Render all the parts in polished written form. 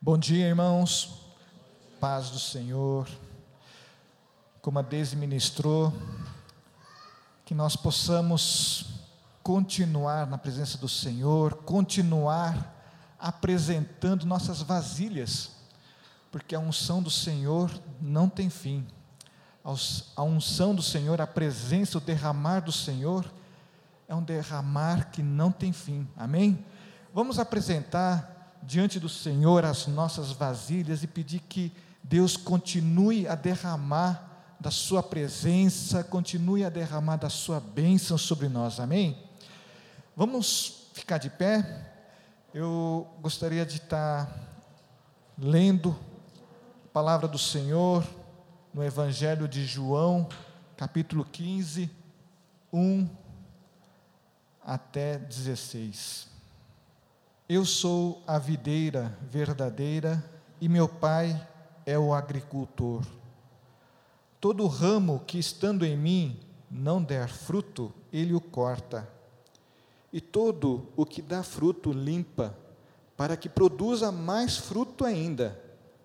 Bom dia, irmãos, paz do Senhor. Como a Deise ministrou, que nós possamos continuar na presença do Senhor, continuar apresentando nossas vasilhas, porque a unção do Senhor não tem fim. A unção do Senhor, a presença, o derramar do Senhor, é um derramar que não tem fim, amém? Vamos apresentar diante do Senhor as nossas vasilhas e pedir que Deus continue a derramar da sua presença, continue a derramar da sua bênção sobre nós, amém? Vamos ficar de pé. Eu gostaria de estar lendo a palavra do Senhor no Evangelho de João, capítulo 15, 1 até 16. Eu sou a videira verdadeira e meu Pai é o agricultor. Todo ramo que estando em mim não der fruto, Ele o corta. E todo o que dá fruto limpa, para que produza mais fruto ainda.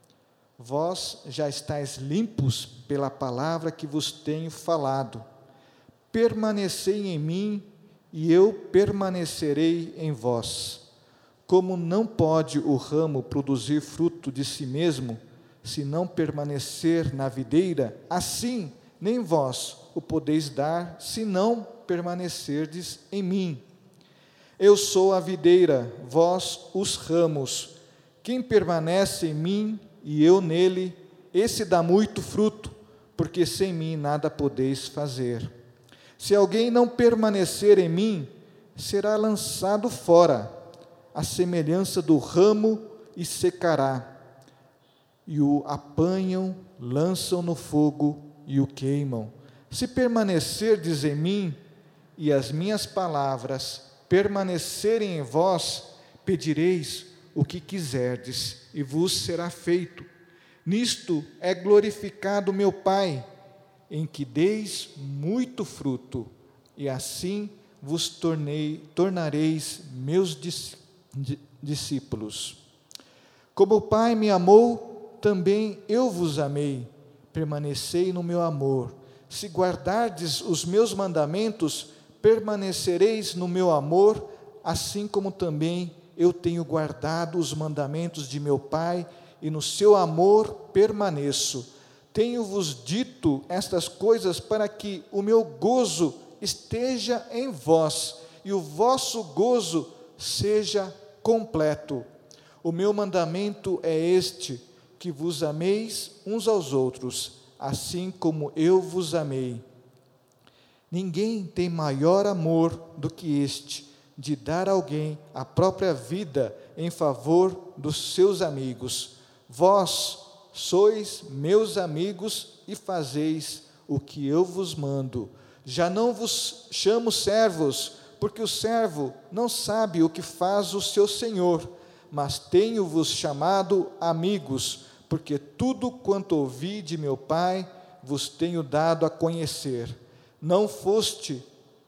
Vós já estáis limpos pela palavra que vos tenho falado. Permanecei em mim e eu permanecerei em vós. Como não pode o ramo produzir fruto de si mesmo, se não permanecer na videira, assim nem vós o podeis dar, se não permanecerdes em mim. Eu sou a videira, vós os ramos. Quem permanece em mim e eu nele, esse dá muito fruto, porque sem mim nada podeis fazer. Se alguém não permanecer em mim, será lançado fora, a semelhança do ramo, e secará. E o apanham, lançam no fogo e o queimam. Se permanecerdes em mim, e as minhas palavras permanecerem em vós, pedireis o que quiserdes, e vos será feito. Nisto é glorificado meu Pai, em que deis muito fruto, e assim vos tornareis meus discípulos. Como o Pai me amou, também eu vos amei. Permanecei no meu amor. Se guardardes os meus mandamentos, permanecereis no meu amor, assim como também eu tenho guardado os mandamentos de meu Pai, e no seu amor permaneço. Tenho-vos dito estas coisas para que o meu gozo esteja em vós, e o vosso gozo seja completo. O meu mandamento é este, que vos ameis uns aos outros, assim como eu vos amei. Ninguém tem maior amor do que este, de dar a alguém a própria vida em favor dos seus amigos. Vós sois meus amigos e fazeis o que eu vos mando. Já não vos chamo servos, porque o servo não sabe o que faz o seu senhor, mas tenho-vos chamado amigos, porque tudo quanto ouvi de meu Pai vos tenho dado a conhecer. Não fostes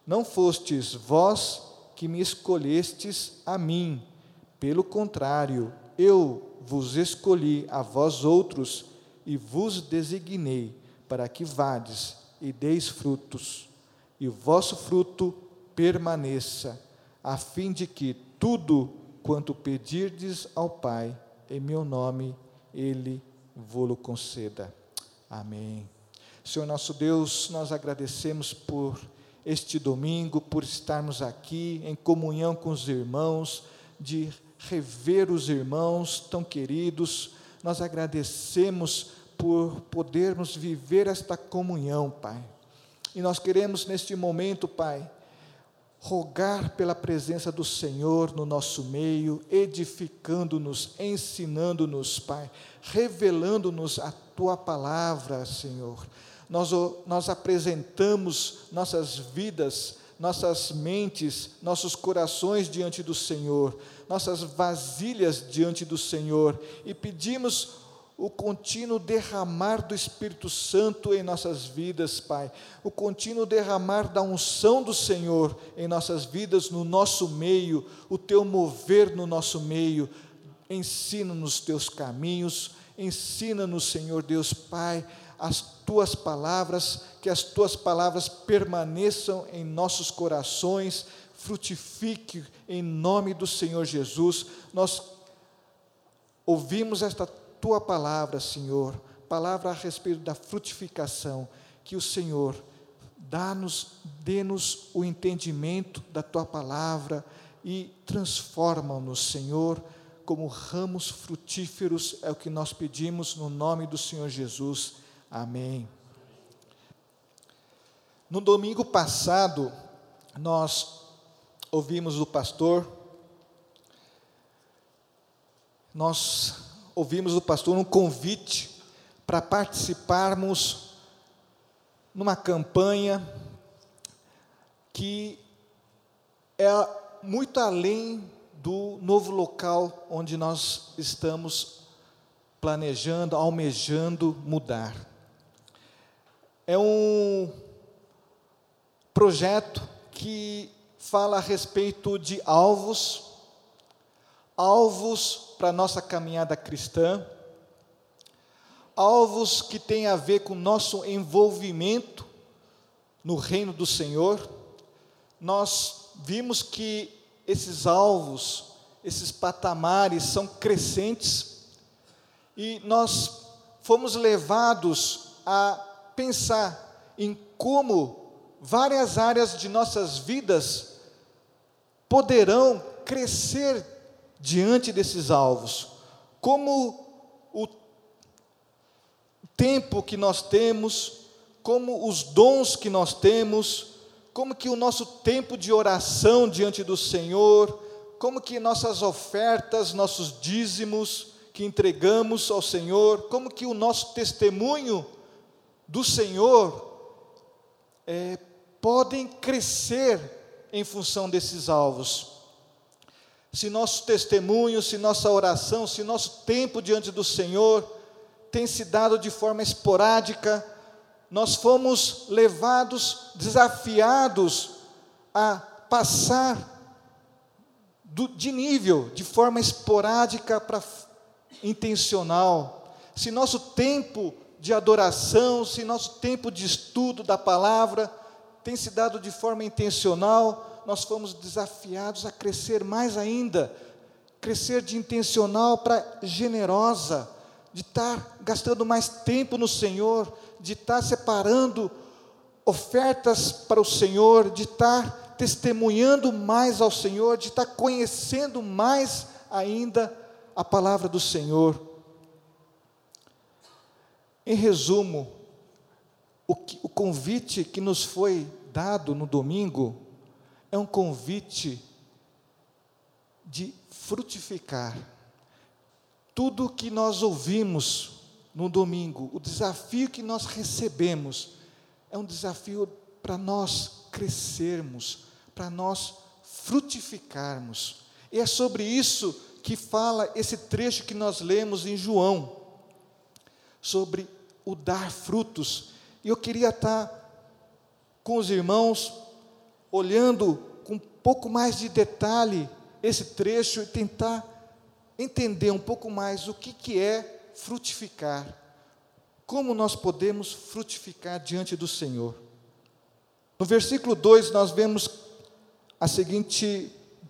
vós que me escolhestes a mim, pelo contrário, eu vos escolhi a vós outros e vos designei para que vades e deis frutos, e o vosso fruto permaneça, a fim de que tudo quanto pedirdes ao Pai, em meu nome, Ele vô-lo conceda. Amém. Senhor nosso Deus, nós agradecemos por este domingo, por estarmos aqui em comunhão com os irmãos, de rever os irmãos tão queridos. Nós agradecemos por podermos viver esta comunhão, Pai. E nós queremos neste momento, Pai, rogar pela presença do Senhor no nosso meio, edificando-nos, ensinando-nos, Pai, revelando-nos a Tua palavra, Senhor. Nós apresentamos nossas vidas, nossas mentes, nossos corações diante do Senhor, nossas vasilhas diante do Senhor, e pedimos o contínuo derramar do Espírito Santo em nossas vidas, Pai, o contínuo derramar da unção do Senhor em nossas vidas, no nosso meio, o Teu mover no nosso meio, ensina-nos teus caminhos, ensina-nos, Senhor Deus Pai, as tuas palavras, que as tuas palavras permaneçam em nossos corações, frutifique em nome do Senhor Jesus. Nós ouvimos esta tua palavra, Senhor, palavra a respeito da frutificação, que o Senhor dê-nos o entendimento da tua palavra e transforma-nos, Senhor, como ramos frutíferos, é o que nós pedimos no nome do Senhor Jesus. Amém. No domingo passado, nós ouvimos o pastor um convite para participarmos numa campanha que é muito além do novo local onde nós estamos planejando, almejando mudar. É um projeto que fala a respeito de alvos para a nossa caminhada cristã, alvos que têm a ver com o nosso envolvimento no reino do Senhor. Nós vimos que esses alvos, esses patamares são crescentes, e nós fomos levados a pensar em como várias áreas de nossas vidas poderão crescer diante desses alvos, como o tempo que nós temos, como os dons que nós temos, como que o nosso tempo de oração diante do Senhor, como que nossas ofertas, nossos dízimos que entregamos ao Senhor, como que o nosso testemunho do Senhor podem crescer em função desses alvos. Se nosso testemunho, se nossa oração, se nosso tempo diante do Senhor tem se dado de forma esporádica, nós fomos levados, desafiados a passar de nível, de forma esporádica para intencional. Se nosso tempo de adoração, se nosso tempo de estudo da palavra tem se dado de forma intencional, nós fomos desafiados a crescer mais ainda, crescer de intencional para generosa, de estar gastando mais tempo no Senhor, de estar separando ofertas para o Senhor, de estar testemunhando mais ao Senhor, de estar conhecendo mais ainda a palavra do Senhor. Em resumo, o convite que nos foi dado no domingo é um convite de frutificar. Tudo que nós ouvimos no domingo, o desafio que nós recebemos, é um desafio para nós crescermos, para nós frutificarmos. E é sobre isso que fala esse trecho que nós lemos em João, sobre o dar frutos. E eu queria estar com os irmãos, olhando com um pouco mais de detalhe esse trecho e tentar entender um pouco mais o que é frutificar, como nós podemos frutificar diante do Senhor. No versículo 2 nós vemos a seguinte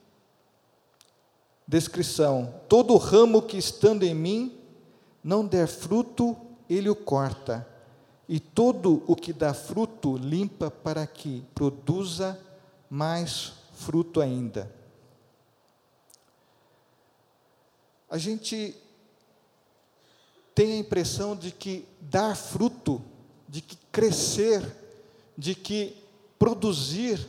descrição: todo ramo que estando em mim não der fruto, ele o corta, e todo o que dá fruto limpa, para que produza mais fruto ainda. A gente tem a impressão de que dar fruto, de que crescer, de que produzir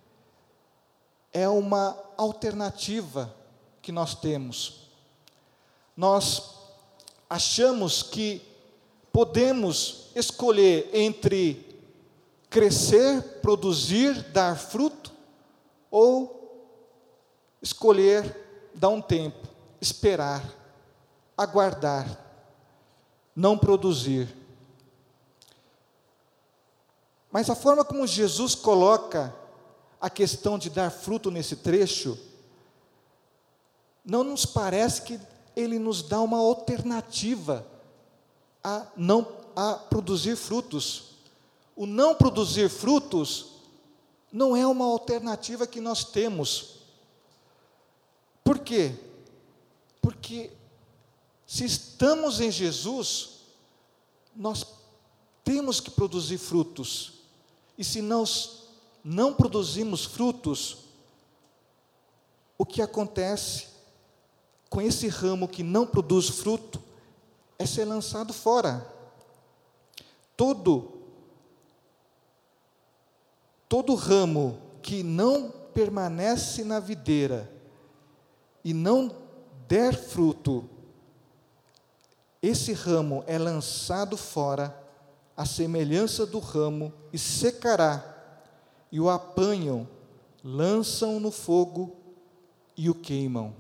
é uma alternativa que nós temos. Nós achamos que podemos escolher entre crescer, produzir, dar fruto, ou escolher dar um tempo, esperar, aguardar, não produzir. Mas a forma como Jesus coloca a questão de dar fruto nesse trecho, não nos parece que ele nos dá uma alternativa a produzir frutos. O não produzir frutos não é uma alternativa que nós temos. Por quê? Porque se estamos em Jesus, nós temos que produzir frutos. E se nós não produzimos frutos, o que acontece com esse ramo que não produz fruto é ser lançado fora. Todo ramo que não permanece na videira e não der fruto, esse ramo é lançado fora, à semelhança do ramo, e secará, e o apanham, lançam no fogo e o queimam.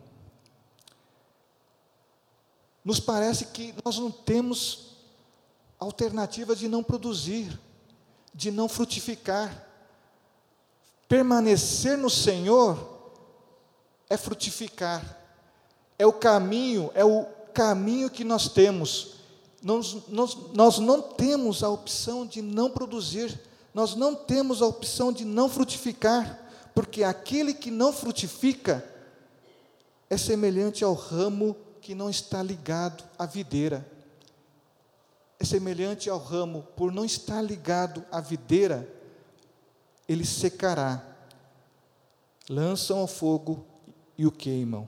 Nos parece que nós não temos alternativa de não produzir, de não frutificar. Permanecer no Senhor é frutificar, é o caminho que nós temos. Nós não temos a opção de não produzir, nós não temos a opção de não frutificar, porque aquele que não frutifica é semelhante ao ramo que não está ligado à videira. É semelhante ao ramo, por não estar ligado à videira, ele secará, lançam ao fogo e o queimam.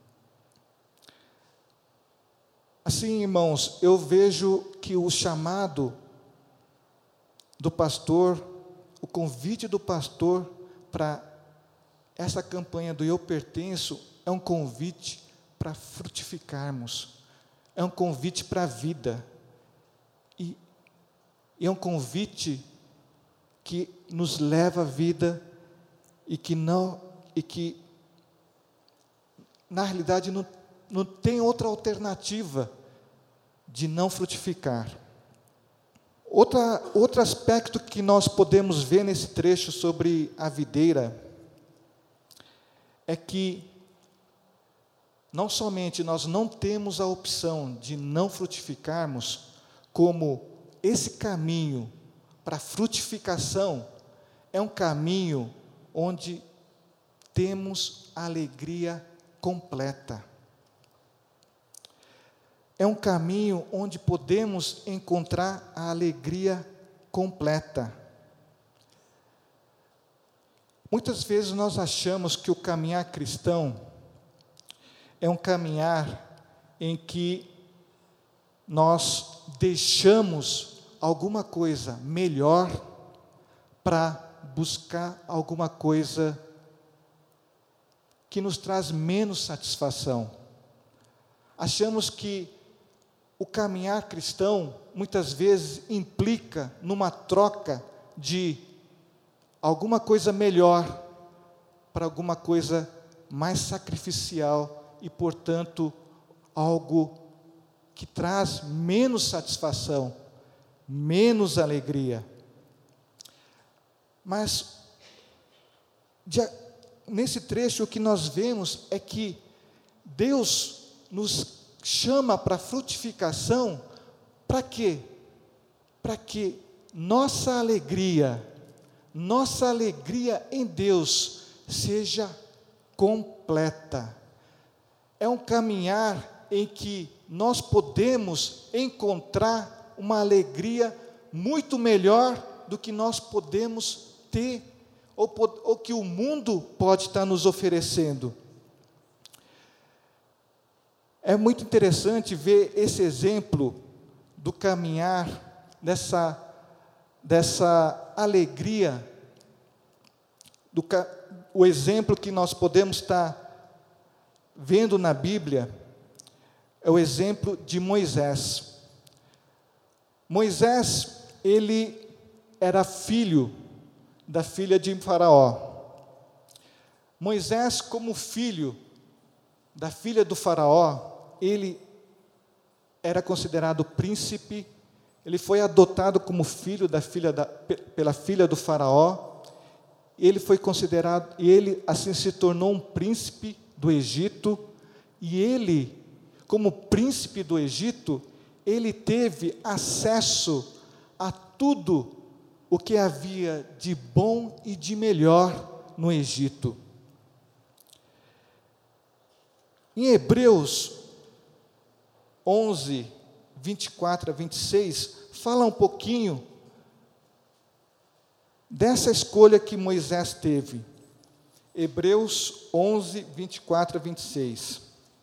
Assim, irmãos, eu vejo que o chamado do pastor, o convite do pastor para essa campanha do Eu Pertenço, é um convite para frutificarmos, é um convite para a vida, e é um convite que nos leva à vida, e que na realidade não tem outra alternativa de não frutificar. Outro aspecto que nós podemos ver nesse trecho sobre a videira é que não somente nós não temos a opção de não frutificarmos, como esse caminho para a frutificação é um caminho onde temos a alegria completa. É um caminho onde podemos encontrar a alegria completa. Muitas vezes nós achamos que o caminhar cristão é um caminhar em que nós deixamos alguma coisa melhor para buscar alguma coisa que nos traz menos satisfação. Achamos que o caminhar cristão muitas vezes implica numa troca de alguma coisa melhor para alguma coisa mais sacrificial e, portanto, algo que traz menos satisfação, menos alegria. Mas, nesse trecho, o que nós vemos é que Deus nos chama para a frutificação, para quê? Para que nossa alegria em Deus seja completa. É um caminhar em que nós podemos encontrar uma alegria muito melhor do que nós podemos ter, ou que o mundo pode estar nos oferecendo. É muito interessante ver esse exemplo do caminhar, dessa alegria, o exemplo que nós podemos estar vendo na Bíblia, é o exemplo de Moisés. Moisés, ele era filho da filha de Faraó. Moisés, como filho da filha do Faraó, ele era considerado príncipe, ele foi adotado como filho pela filha do Faraó, ele foi considerado, e ele assim se tornou um príncipe do Egito, e ele, como príncipe do Egito, ele teve acesso a tudo o que havia de bom e de melhor no Egito. Em Hebreus 11, 24 a 26, fala um pouquinho dessa escolha que Moisés teve. Hebreus 11, 24 a 26.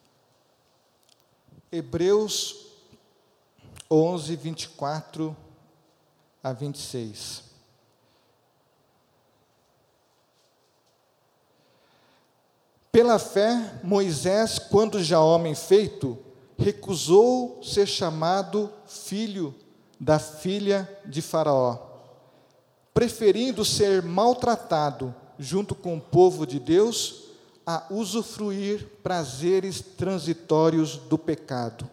Hebreus 11, 24 a 26. Pela fé, Moisés, quando já homem feito, recusou ser chamado filho da filha de Faraó, preferindo ser maltratado junto com o povo de Deus a usufruir prazeres transitórios do pecado.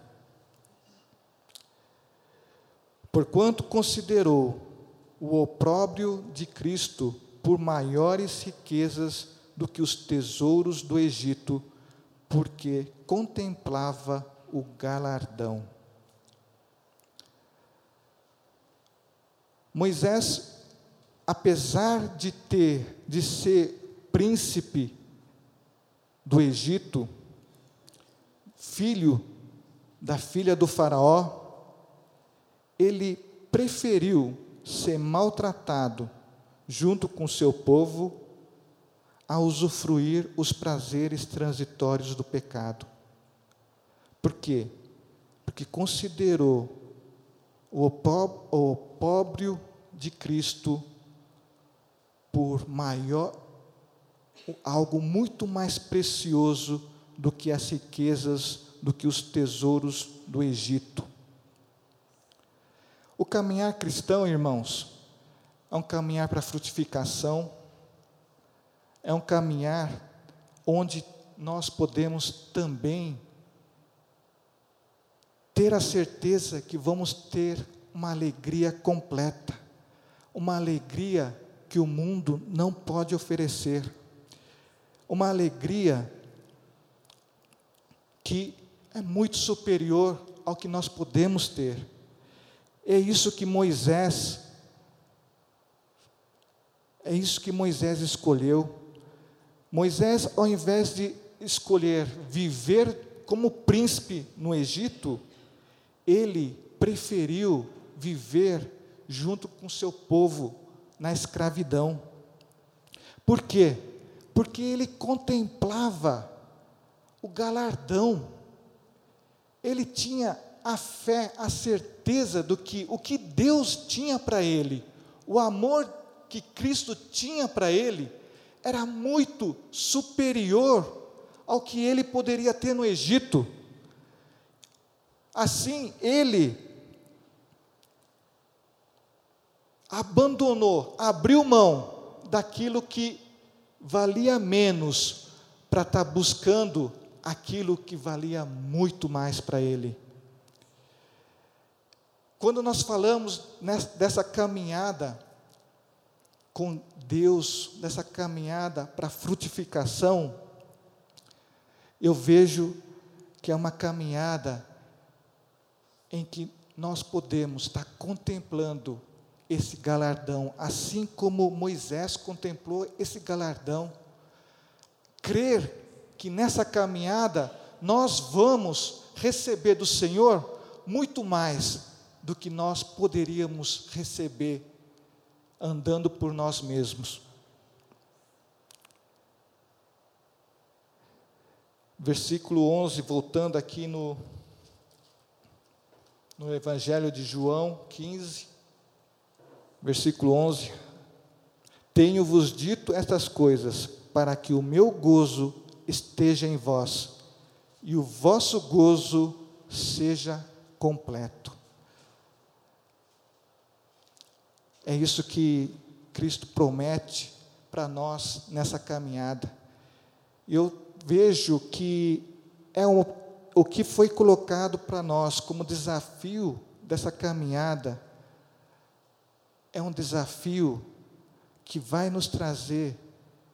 Porquanto considerou o opróbrio de Cristo por maiores riquezas do que os tesouros do Egito, porque contemplava o galardão. Moisés, apesar de ser príncipe do Egito, filho da filha do Faraó, ele preferiu ser maltratado junto com seu povo a usufruir os prazeres transitórios do pecado. Por quê? Porque considerou o opróbrio de Cristo por algo muito mais precioso do que as riquezas, do que os tesouros do Egito. O caminhar cristão, irmãos, é um caminhar para a frutificação, é um caminhar onde nós podemos também ter a certeza que vamos ter uma alegria completa, uma alegria que o mundo não pode oferecer, uma alegria que é muito superior ao que nós podemos ter. É isso que Moisés escolheu. Moisés, ao invés de escolher viver como príncipe no Egito, ele preferiu viver junto com seu povo na escravidão. Por quê? Porque ele contemplava o galardão. Ele tinha a fé, a certeza do que o que Deus tinha para ele, o amor que Cristo tinha para ele, era muito superior ao que ele poderia ter no Egito. Assim, ele abandonou, abriu mão daquilo que valia menos para estar buscando aquilo que valia muito mais para ele. Quando nós falamos dessa caminhada com Deus, dessa caminhada para a frutificação, eu vejo que é uma caminhada em que nós podemos estar contemplando esse galardão, assim como Moisés contemplou esse galardão. Crer que nessa caminhada nós vamos receber do Senhor muito mais do que nós poderíamos receber andando por nós mesmos. Versículo 11, voltando aqui no Evangelho de João 15, versículo 11: tenho-vos dito estas coisas, para que o meu gozo esteja em vós, e o vosso gozo seja completo. É isso que Cristo promete para nós nessa caminhada. Eu vejo que o que foi colocado para nós como desafio dessa caminhada, é um desafio que vai nos trazer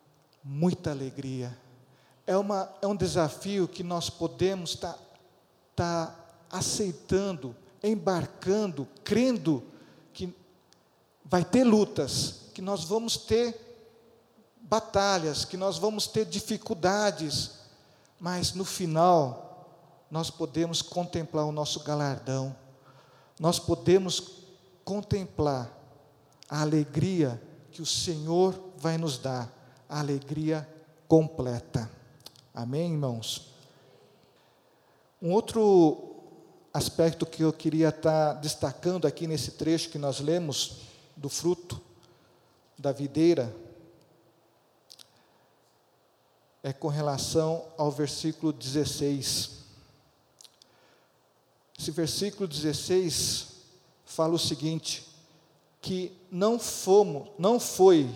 muita alegria. É um desafio que nós podemos estar está aceitando, embarcando, crendo que vai ter lutas, que nós vamos ter batalhas, que nós vamos ter dificuldades, mas no final nós podemos contemplar o nosso galardão, nós podemos contemplar a alegria que o Senhor vai nos dar, a alegria completa. Amém, irmãos? Um outro aspecto que eu queria estar destacando aqui nesse trecho que nós lemos, do fruto da videira, é com relação ao versículo 16. Esse versículo 16 fala o seguinte, que não foi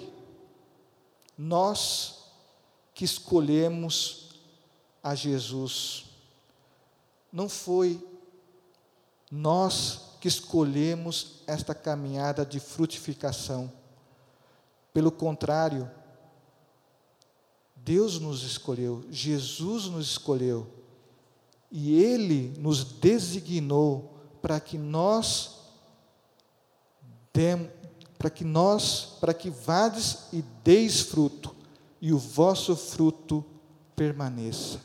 nós que escolhemos a Jesus, não foi nós que escolhemos esta caminhada de frutificação. Pelo contrário, Deus nos escolheu, Jesus nos escolheu, e Ele nos designou para que vades e deis fruto, e o vosso fruto permaneça.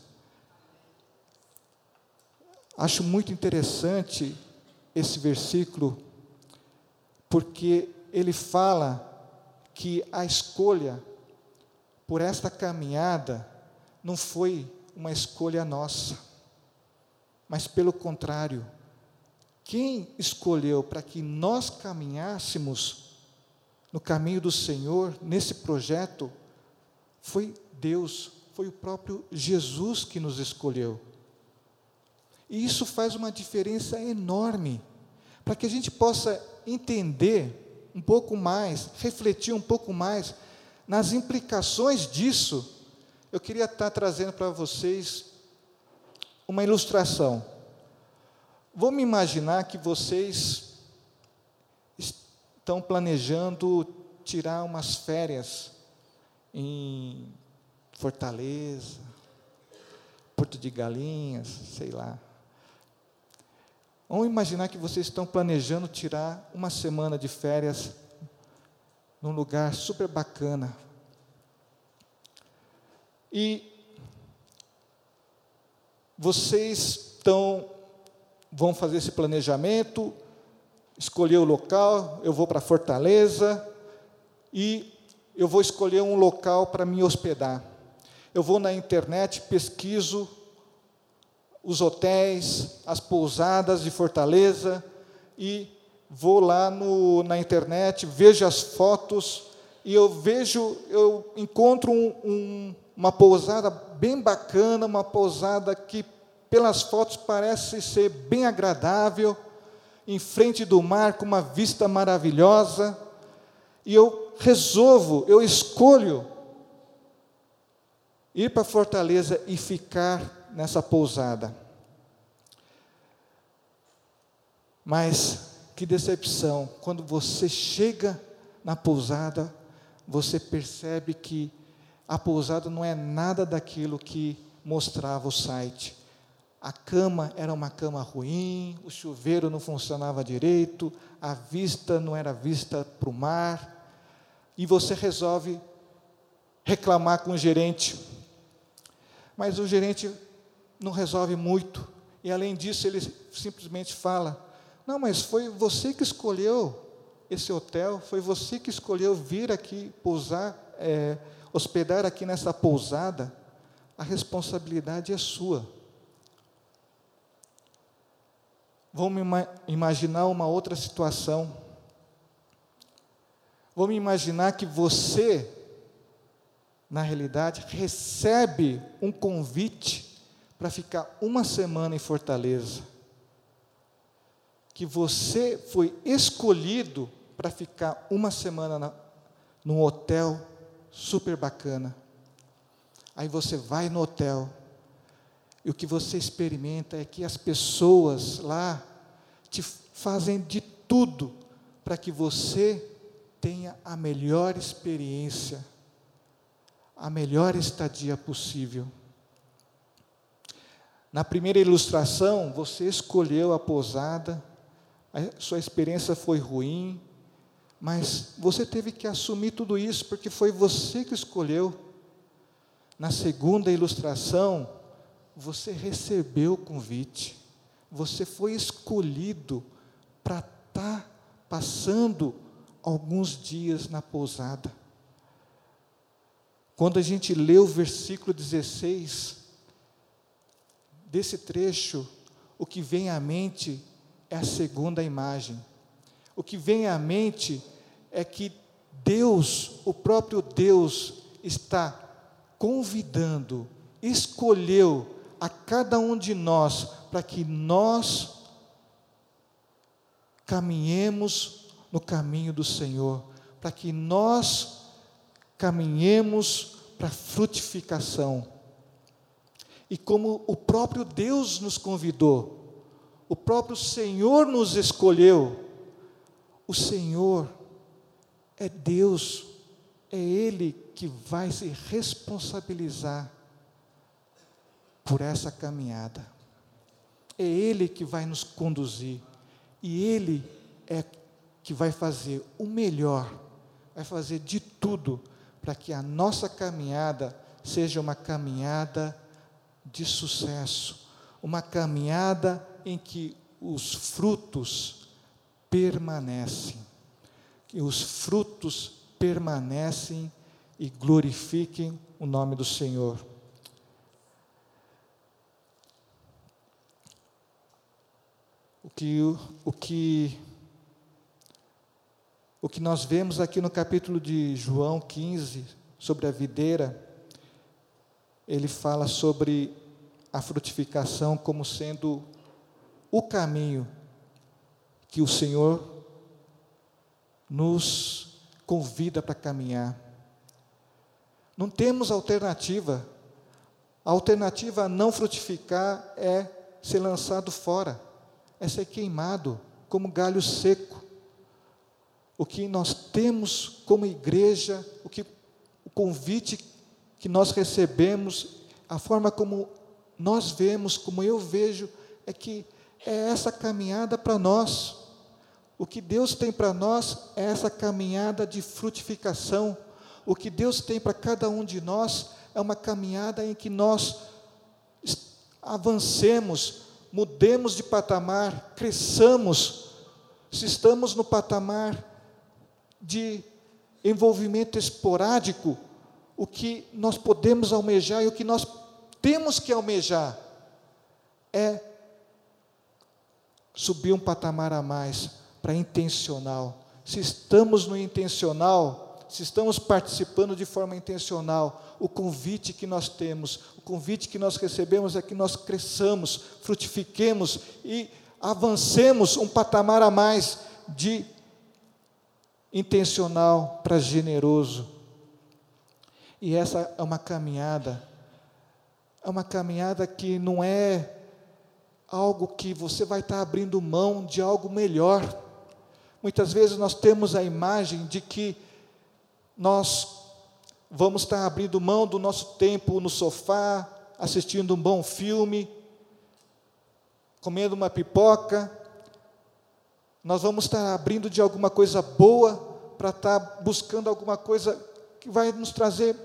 Acho muito interessante esse versículo, porque ele fala que a escolha por esta caminhada não foi uma escolha nossa, mas pelo contrário, quem escolheu para que nós caminhássemos no caminho do Senhor, nesse projeto, foi Deus, foi o próprio Jesus que nos escolheu. E isso faz uma diferença enorme, para que a gente possa entender um pouco mais, refletir um pouco mais nas implicações disso. Eu queria estar trazendo para vocês uma ilustração. Vamos imaginar que vocês estão planejando tirar umas férias em Fortaleza, Porto de Galinhas, sei lá. Vamos imaginar que vocês estão planejando tirar uma semana de férias num lugar super bacana. E vocês vão fazer esse planejamento, escolher o local, eu vou para Fortaleza, e eu vou escolher um local para me hospedar. Eu vou na internet, pesquiso os hotéis, as pousadas de Fortaleza, e vou lá na internet, vejo as fotos, e eu encontro uma pousada bem bacana, uma pousada que, pelas fotos, parece ser bem agradável, em frente do mar, com uma vista maravilhosa, e eu escolho ir para Fortaleza e ficar nessa pousada. Mas que decepção, quando você chega na pousada, você percebe que a pousada não é nada daquilo que mostrava o site. A cama era uma cama ruim, o chuveiro não funcionava direito, a vista não era vista para o mar, e você resolve reclamar com o gerente. Mas o gerente não resolve muito, e além disso ele simplesmente fala: não, mas foi você que escolheu esse hotel, foi você que escolheu vir aqui hospedar aqui nessa pousada, a responsabilidade é sua. Vamos imaginar uma outra situação. Vamos imaginar que você, na realidade, recebe um convite para ficar uma semana em Fortaleza. Que você foi escolhido para ficar uma semana num hotel super bacana. Aí você vai no hotel, e o que você experimenta é que as pessoas lá te fazem de tudo para que você tenha a melhor experiência, a melhor estadia possível. Na primeira ilustração, você escolheu a pousada, a sua experiência foi ruim, mas você teve que assumir tudo isso, porque foi você que escolheu. Na segunda ilustração, você recebeu o convite, você foi escolhido para estar passando alguns dias na pousada. Quando a gente lê o versículo 16, desse trecho, o que vem à mente é a segunda imagem. O que vem à mente é que Deus, o próprio Deus, está convidando, escolheu a cada um de nós para que nós caminhemos no caminho do Senhor, para que nós caminhemos para a frutificação. E como o próprio Deus nos convidou, o próprio Senhor nos escolheu, o Senhor é Deus, é Ele que vai se responsabilizar por essa caminhada. É Ele que vai nos conduzir, e Ele é que vai fazer o melhor, vai fazer de tudo para que a nossa caminhada seja uma caminhada de sucesso, uma caminhada em que os frutos permanecem, que os frutos permanecem e glorifiquem o nome do Senhor. O que nós vemos aqui no capítulo de João 15, sobre a videira, ele fala sobre a frutificação como sendo o caminho que o Senhor nos convida para caminhar. Não temos alternativa. A alternativa a não frutificar é ser lançado fora, é ser queimado como galho seco. O que nós temos como igreja, o convite que nós recebemos, a forma como nós vemos, como eu vejo, é que é essa caminhada para nós. O que Deus tem para nós é essa caminhada de frutificação. O que Deus tem para cada um de nós é uma caminhada em que nós avancemos, mudemos de patamar, cresçamos. Se estamos no patamar de envolvimento esporádico, o que nós podemos almejar e o que nós temos que almejar é subir um patamar a mais para intencional. Se estamos no intencional, se estamos participando de forma intencional, o convite que nós temos, o convite que nós recebemos é que nós cresçamos, frutifiquemos e avancemos um patamar a mais de intencional para generoso. E essa é uma caminhada que não é algo que você vai estar abrindo mão de algo melhor. Muitas vezes nós temos a imagem de que nós vamos estar abrindo mão do nosso tempo no sofá, assistindo um bom filme, comendo uma pipoca. Nós vamos estar abrindo de alguma coisa boa para estar buscando alguma coisa que vai nos trazer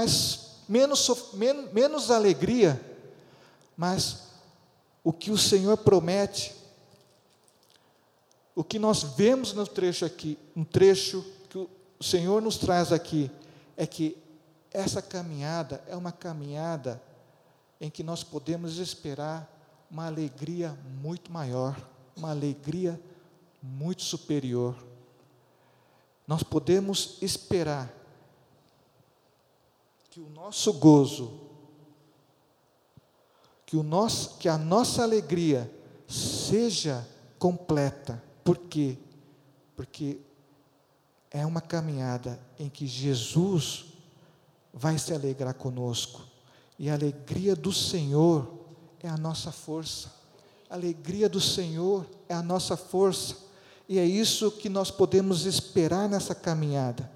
menos alegria, mas o que o Senhor promete, o que nós vemos no trecho aqui, um trecho que o Senhor nos traz aqui, é que essa caminhada é uma caminhada em que nós podemos esperar uma alegria muito maior, uma alegria muito superior. Nós podemos esperar que o nosso gozo, que a nossa alegria seja completa. Por quê? Porque é uma caminhada em que Jesus vai se alegrar conosco. E a alegria do Senhor é a nossa força. A alegria do Senhor é a nossa força. E é isso que nós podemos esperar nessa caminhada.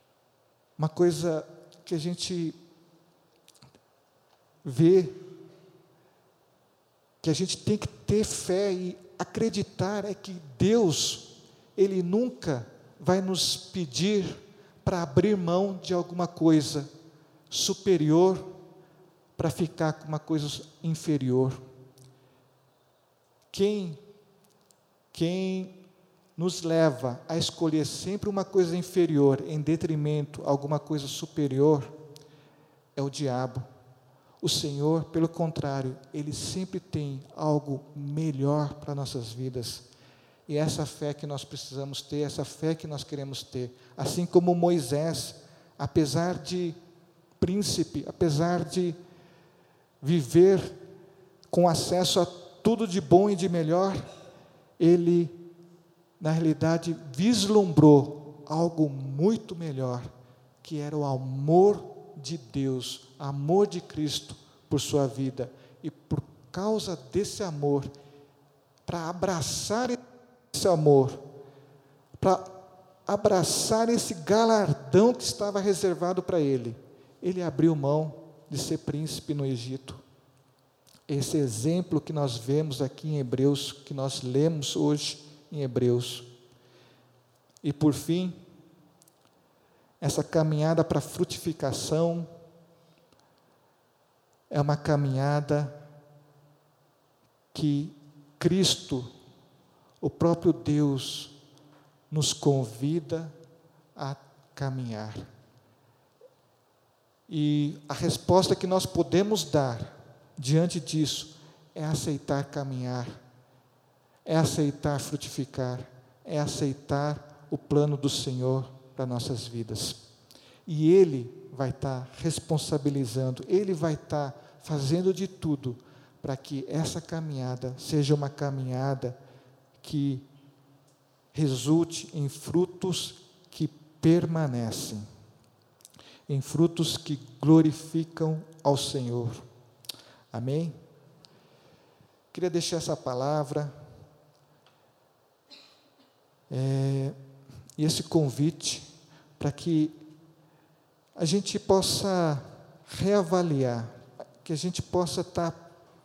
Uma coisa que a gente vê que a gente tem que ter fé e acreditar é que Deus, Ele nunca vai nos pedir para abrir mão de alguma coisa superior para ficar com uma coisa inferior. Quem nos leva a escolher sempre uma coisa inferior em detrimento a alguma coisa superior é o diabo. O Senhor, pelo contrário, Ele sempre tem algo melhor para nossas vidas. E é essa fé que nós precisamos ter, essa fé que nós queremos ter. Assim como Moisés, apesar de príncipe, apesar de viver com acesso a tudo de bom e de melhor, ele, na realidade, vislumbrou algo muito melhor, que era o amor de Deus, amor de Cristo por sua vida. E por causa desse amor, para abraçar esse amor, para abraçar esse galardão que estava reservado para ele, ele abriu mão de ser príncipe no Egito. Esse exemplo que nós vemos aqui em Hebreus, que nós lemos hoje em Hebreus. E por fim, essa caminhada para a frutificação é uma caminhada que Cristo, o próprio Deus, nos convida a caminhar. E a resposta que nós podemos dar diante disso é aceitar caminhar, é aceitar frutificar, é aceitar o plano do Senhor para nossas vidas. E Ele vai estar responsabilizando, Ele vai estar fazendo de tudo para que essa caminhada seja uma caminhada que resulte em frutos que permanecem, em frutos que glorificam ao Senhor. Amém? Queria deixar essa palavra e esse convite para que a gente possa reavaliar, que a gente possa estar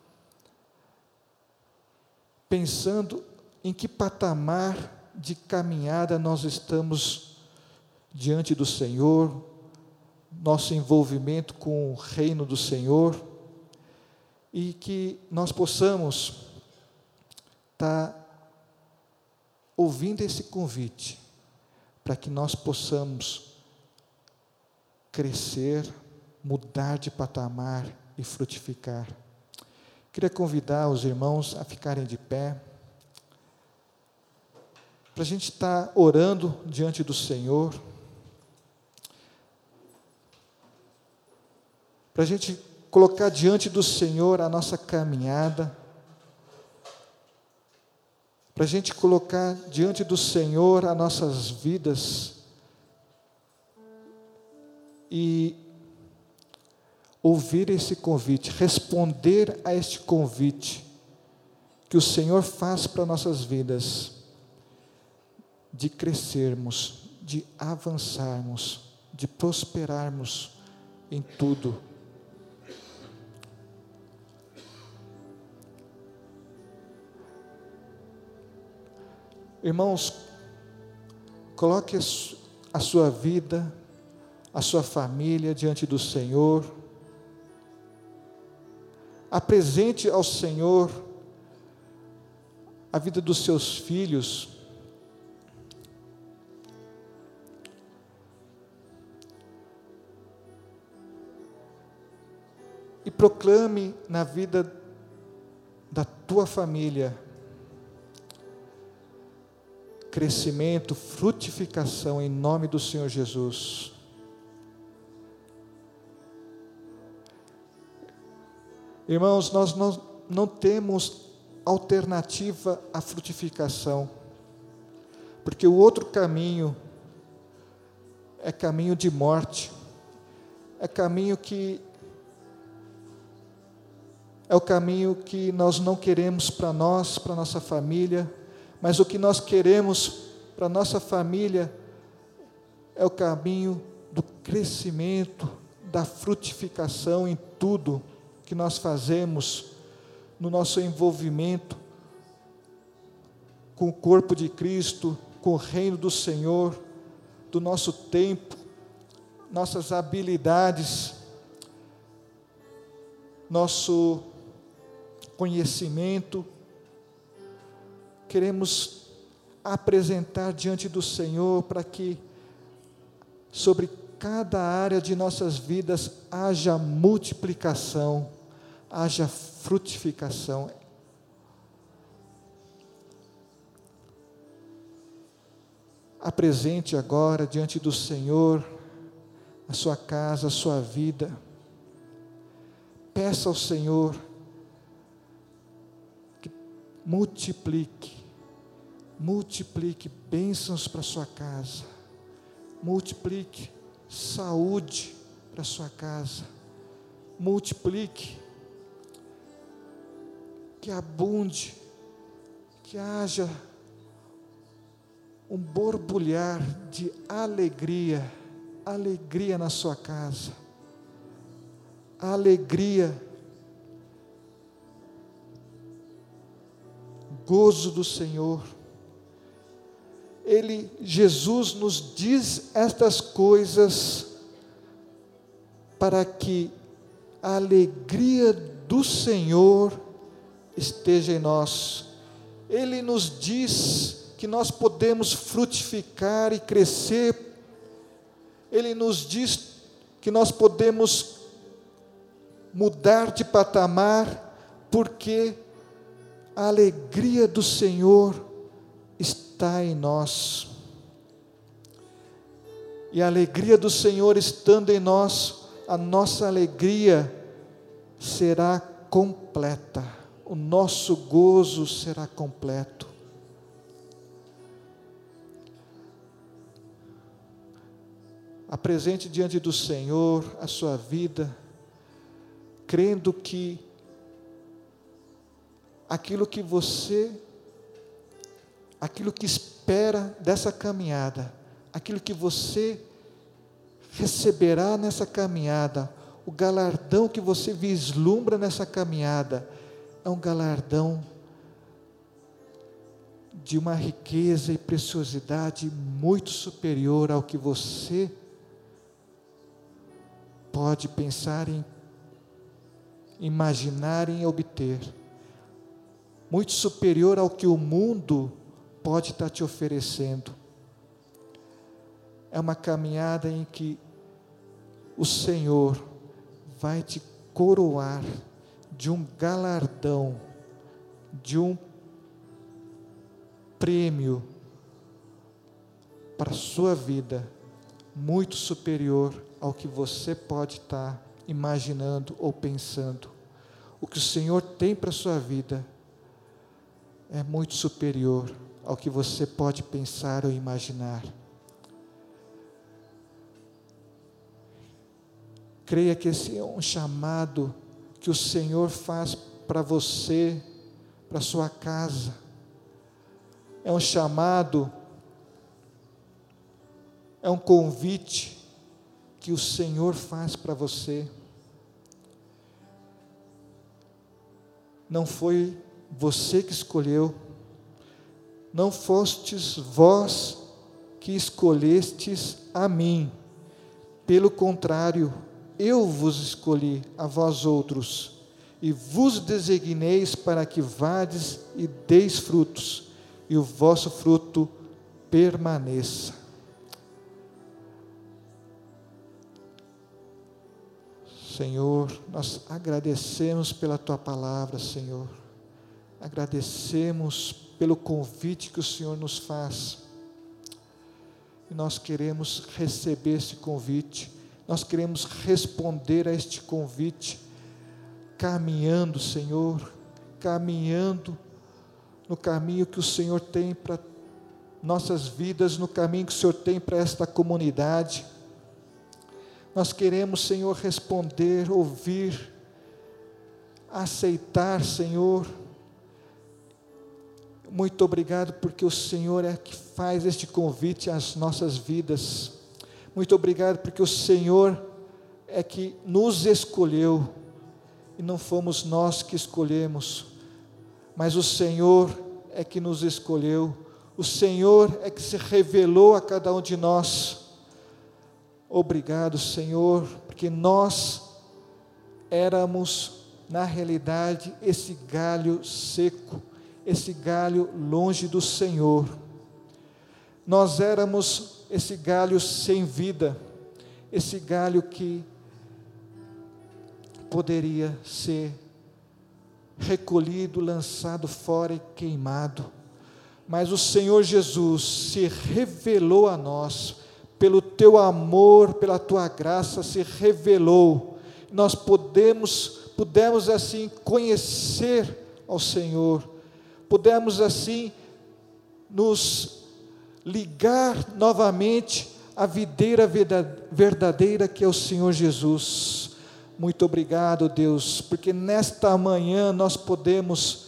pensando em que patamar de caminhada nós estamos diante do Senhor, nosso envolvimento com o reino do Senhor, e que nós possamos estar ouvindo esse convite, para que nós possamos crescer, mudar de patamar e frutificar. Queria convidar os irmãos a ficarem de pé, para a gente estar orando diante do Senhor, para a gente colocar diante do Senhor a nossa caminhada, para a gente colocar diante do Senhor as nossas vidas e ouvir esse convite, responder a este convite que o Senhor faz para nossas vidas, de crescermos, de avançarmos, de prosperarmos em tudo. Irmãos, coloque a sua vida, a sua família diante do Senhor, apresente ao Senhor a vida dos seus filhos, e proclame na vida da tua família crescimento, frutificação em nome do Senhor Jesus. Irmãos, nós não temos alternativa à frutificação, porque o outro caminho é caminho de morte, é o caminho que nós não queremos para nós, para nossa família, mas o que nós queremos para nossa família é o caminho do crescimento, da frutificação em tudo que nós fazemos, no nosso envolvimento com o corpo de Cristo, com o reino do Senhor, do nosso tempo, nossas habilidades, nosso conhecimento. Queremos apresentar diante do Senhor para que sobre cada área de nossas vidas haja multiplicação, haja frutificação. Apresente agora diante do Senhor a sua casa, a sua vida. Peça ao Senhor que multiplique bênçãos para a sua casa, multiplique saúde para a sua casa, multiplique, que abunde, que haja um borbulhar de alegria na sua casa, alegria, gozo do Senhor. Jesus nos diz estas coisas para que a alegria do Senhor esteja em nós. Ele nos diz que nós podemos frutificar e crescer. Ele nos diz que nós podemos mudar de patamar, porque a alegria do Senhor está em nós. E a alegria do Senhor estando em nós, a nossa alegria será completa, o nosso gozo será completo. Apresente diante do Senhor a sua vida, crendo que aquilo que espera dessa caminhada, aquilo que você receberá nessa caminhada, o galardão que você vislumbra nessa caminhada, é um galardão de uma riqueza e preciosidade muito superior ao que você pode pensar em imaginar, em obter, muito superior ao que o mundo pode estar te oferecendo. É uma caminhada em que o Senhor vai te coroar de um galardão, de um prêmio para a sua vida, muito superior ao que você pode estar imaginando ou pensando. O que o Senhor tem para a sua vida é muito superior ao que você pode pensar ou imaginar. Creia que esse é um chamado que o Senhor faz para você, para a sua casa. É um chamado, é um convite que o Senhor faz para você. Não foi você que escolheu, não fostes vós que escolhestes a mim, pelo contrário, eu vos escolhi a vós outros, e vos designeis para que vades e deis frutos, e o vosso fruto permaneça. Senhor, nós agradecemos pela Tua palavra, Senhor. Agradecemos pelo convite que o Senhor nos faz. E nós queremos receber esse convite. Nós queremos responder a este convite, caminhando, Senhor, caminhando no caminho que o Senhor tem para nossas vidas, no caminho que o Senhor tem para esta comunidade. Nós queremos, Senhor, responder, ouvir, aceitar, Senhor. Muito obrigado, porque o Senhor é que faz este convite às nossas vidas. Muito obrigado, porque o Senhor é que nos escolheu, e não fomos nós que escolhemos. mas o Senhor é que nos escolheu, o Senhor é que se revelou a cada um de nós. Obrigado, Senhor, porque nós éramos, na realidade, esse galho seco, esse galho longe do Senhor. Nós éramos esse galho sem vida, esse galho que poderia ser recolhido, lançado fora e queimado. Mas o Senhor Jesus se revelou a nós, pelo teu amor, pela tua graça, se revelou. Nós pudemos assim conhecer ao Senhor, pudemos assim nos ligar novamente à videira verdadeira que é o Senhor Jesus. Muito obrigado, Deus, porque nesta manhã nós podemos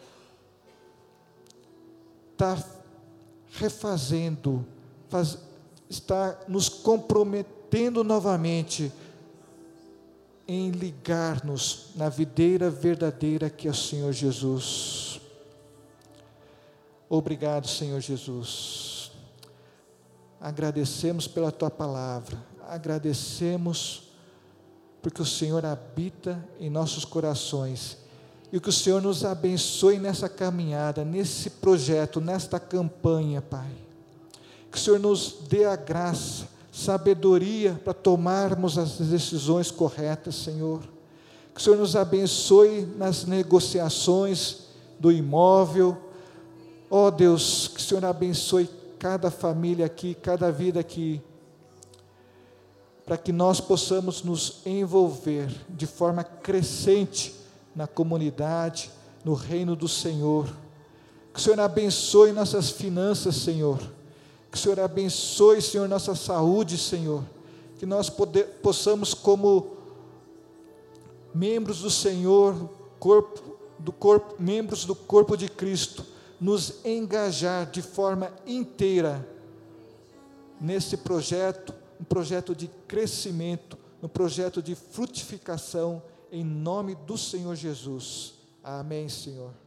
estar refazendo, estar nos comprometendo novamente em ligar-nos na videira verdadeira que é o Senhor Jesus. Obrigado, Senhor Jesus. Agradecemos pela tua palavra, agradecemos porque o Senhor habita em nossos corações, e que o Senhor nos abençoe nessa caminhada, nesse projeto, nesta campanha, Pai. Que o Senhor nos dê a graça, sabedoria para tomarmos as decisões corretas, Senhor. Que o Senhor nos abençoe nas negociações do imóvel. Ó Deus, que o Senhor abençoe cada família aqui, cada vida aqui, para que nós possamos nos envolver de forma crescente na comunidade, no reino do Senhor. Que o Senhor abençoe nossas finanças, Senhor. Que o Senhor abençoe, Senhor, nossa saúde, Senhor. Que nós possamos, como membros do Senhor, membros do corpo de Cristo, nos engajar de forma inteira nesse projeto, um projeto de crescimento, um projeto de frutificação, em nome do Senhor Jesus. Amém, Senhor.